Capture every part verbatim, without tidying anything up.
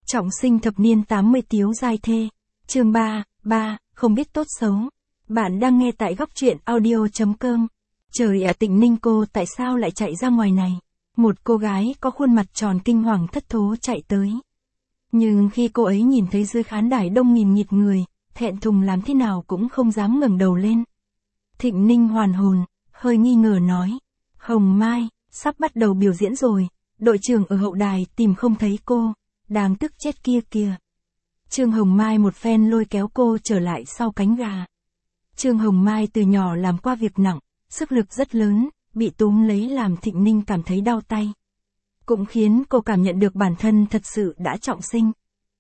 Trọng sinh thập niên tám mươi tiếu giai thê. Chương ba, ba, không biết tốt xấu. Bạn đang nghe tại góc truyện audio.com. Trời ạ, Tịnh Ninh cô tại sao lại chạy ra ngoài này? Một cô gái có khuôn mặt tròn kinh hoàng thất thố chạy tới. Nhưng khi cô ấy nhìn thấy dưới khán đài đông nghìn nghịt người, thẹn thùng làm thế nào cũng không dám ngẩng đầu lên. Thịnh Ninh hoàn hồn, hơi nghi ngờ nói. Hồng Mai, sắp bắt đầu biểu diễn rồi, đội trưởng ở hậu đài tìm không thấy cô, đáng tức chết kia kìa. Trương Hồng Mai một phen lôi kéo cô trở lại sau cánh gà. Trương Hồng Mai từ nhỏ làm qua việc nặng, sức lực rất lớn, bị túm lấy làm Thịnh Ninh cảm thấy đau tay. Cũng khiến cô cảm nhận được bản thân thật sự đã trọng sinh.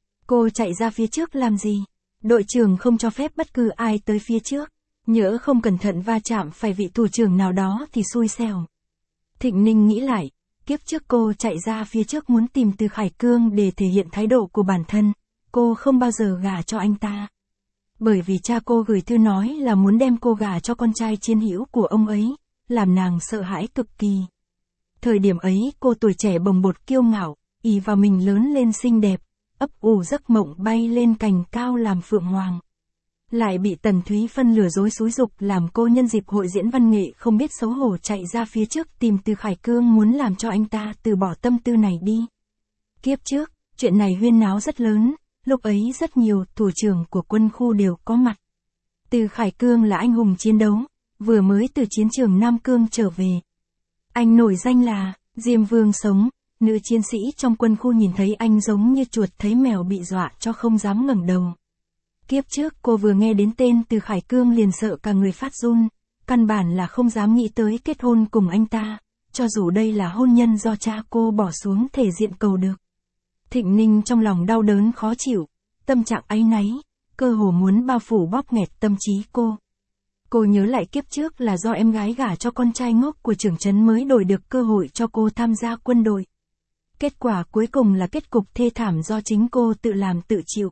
Cô chạy ra phía trước làm gì? Đội trưởng không cho phép bất cứ ai tới phía trước, nhỡ không cẩn thận va chạm phải vị thủ trưởng nào đó thì xui xẻo. Thịnh Ninh nghĩ lại, kiếp trước cô chạy ra phía trước muốn tìm Từ Khải Cương để thể hiện thái độ của bản thân, cô không bao giờ gả cho anh ta. Bởi vì cha cô gửi thư nói là muốn đem cô gả cho con trai chiến hữu của ông ấy, làm nàng sợ hãi cực kỳ. Thời điểm ấy cô tuổi trẻ bồng bột kiêu ngạo, ỷ vào mình lớn lên xinh đẹp, ấp ủ giấc mộng bay lên cành cao làm phượng hoàng. Lại bị Tần Thúy Phân lừa dối xúi dục làm cô nhân dịp hội diễn văn nghệ không biết xấu hổ chạy ra phía trước tìm Từ Khải Cương muốn làm cho anh ta từ bỏ tâm tư này đi. Kiếp trước, chuyện này huyên náo rất lớn, lúc ấy rất nhiều thủ trưởng của quân khu đều có mặt. Từ Khải Cương là anh hùng chiến đấu, vừa mới từ chiến trường Nam Cương trở về. Anh nổi danh là Diêm Vương Sống, nữ chiến sĩ trong quân khu nhìn thấy anh giống như chuột thấy mèo bị dọa cho không dám ngẩng đầu. Kiếp trước cô vừa nghe đến tên Từ Khải Cương liền sợ cả người phát run, căn bản là không dám nghĩ tới kết hôn cùng anh ta, cho dù đây là hôn nhân do cha cô bỏ xuống thể diện cầu được. Thịnh Ninh trong lòng đau đớn khó chịu, tâm trạng áy náy, cơ hồ muốn bao phủ bóp nghẹt tâm trí cô. Cô nhớ lại kiếp trước là do em gái gả cho con trai ngốc của trưởng trấn mới đổi được cơ hội cho cô tham gia quân đội. Kết quả cuối cùng là kết cục thê thảm do chính cô tự làm tự chịu.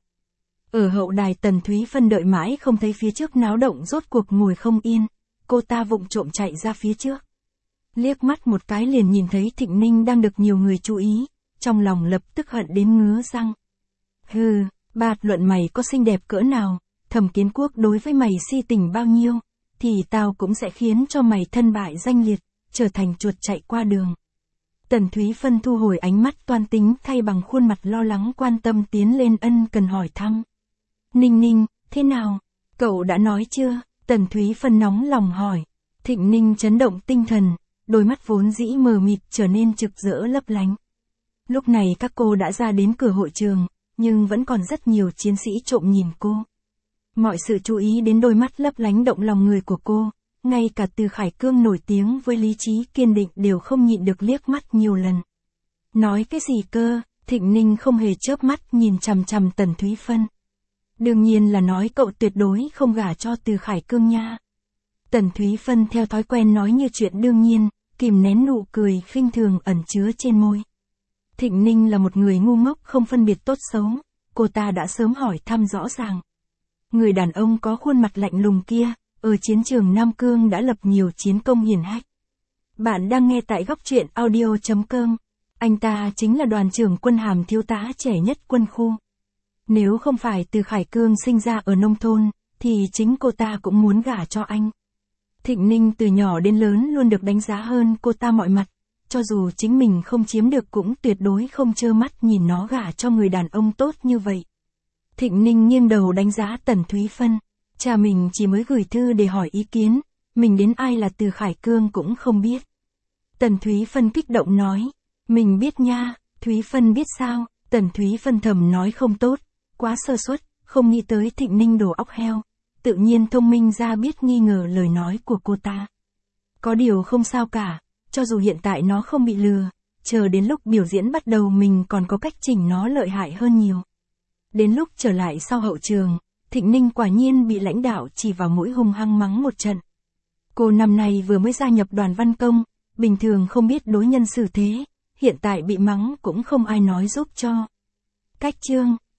Ở hậu đài Tần Thúy Phân đợi mãi không thấy phía trước náo động rốt cuộc ngồi không yên, cô ta vụng trộm chạy ra phía trước. Liếc mắt một cái liền nhìn thấy Thịnh Ninh đang được nhiều người chú ý, trong lòng lập tức hận đến ngứa răng. Hừ, bạt luận mày có xinh đẹp cỡ nào, Thẩm Kiến Quốc đối với mày si tình bao nhiêu, thì tao cũng sẽ khiến cho mày thân bại danh liệt, trở thành chuột chạy qua đường. Tần Thúy Phân thu hồi ánh mắt toan tính thay bằng khuôn mặt lo lắng quan tâm tiến lên ân cần hỏi thăm. Ninh Ninh, thế nào? Cậu đã nói chưa? Tần Thúy Phân nóng lòng hỏi. Thịnh Ninh chấn động tinh thần, đôi mắt vốn dĩ mờ mịt trở nên trực rỡ lấp lánh. Lúc này các cô đã ra đến cửa hội trường, nhưng vẫn còn rất nhiều chiến sĩ trộm nhìn cô. Mọi sự chú ý đến đôi mắt lấp lánh động lòng người của cô, ngay cả Từ Khải Cương nổi tiếng với lý trí kiên định đều không nhịn được liếc mắt nhiều lần. Nói cái gì cơ? Thịnh Ninh không hề chớp mắt nhìn chằm chằm Tần Thúy Phân. Đương nhiên là nói cậu tuyệt đối không gả cho Từ Khải Cương nha. Tần Thúy Phân theo thói quen nói như chuyện đương nhiên, kìm nén nụ cười khinh thường ẩn chứa trên môi. Thịnh Ninh là một người ngu ngốc không phân biệt tốt xấu, cô ta đã sớm hỏi thăm rõ ràng. Người đàn ông có khuôn mặt lạnh lùng kia, ở chiến trường Nam Cương đã lập nhiều chiến công hiển hách. Bạn đang nghe tại góc truyện audio.com. Anh ta chính là đoàn trưởng quân hàm thiếu tá trẻ nhất quân khu. Nếu không phải Từ Khải Cương sinh ra ở nông thôn, thì chính cô ta cũng muốn gả cho anh. Thịnh Ninh từ nhỏ đến lớn luôn được đánh giá hơn cô ta mọi mặt, cho dù chính mình không chiếm được cũng tuyệt đối không trơ mắt nhìn nó gả cho người đàn ông tốt như vậy. Thịnh Ninh nghiêng đầu đánh giá Tần Thúy Phân, cha mình chỉ mới gửi thư để hỏi ý kiến, mình đến ai là Từ Khải Cương cũng không biết. Tần Thúy Phân kích động nói, mình biết nha. Thúy Phân biết sao? Tần Thúy Phân thầm nói không tốt, quá sơ suất, không nghĩ tới Thịnh Ninh đồ óc heo, tự nhiên thông minh ra biết nghi ngờ lời nói của cô ta. Có điều không sao cả, cho dù hiện tại nó không bị lừa, chờ đến lúc biểu diễn bắt đầu mình còn có cách chỉnh nó lợi hại hơn nhiều. Đến lúc trở lại sau hậu trường, Thịnh Ninh quả nhiên bị lãnh đạo chỉ vào mũi hung hăng mắng một trận. Cô năm nay vừa mới gia nhập đoàn văn công, bình thường không biết đối nhân xử thế, hiện tại bị mắng cũng không ai nói giúp cho. Cách chương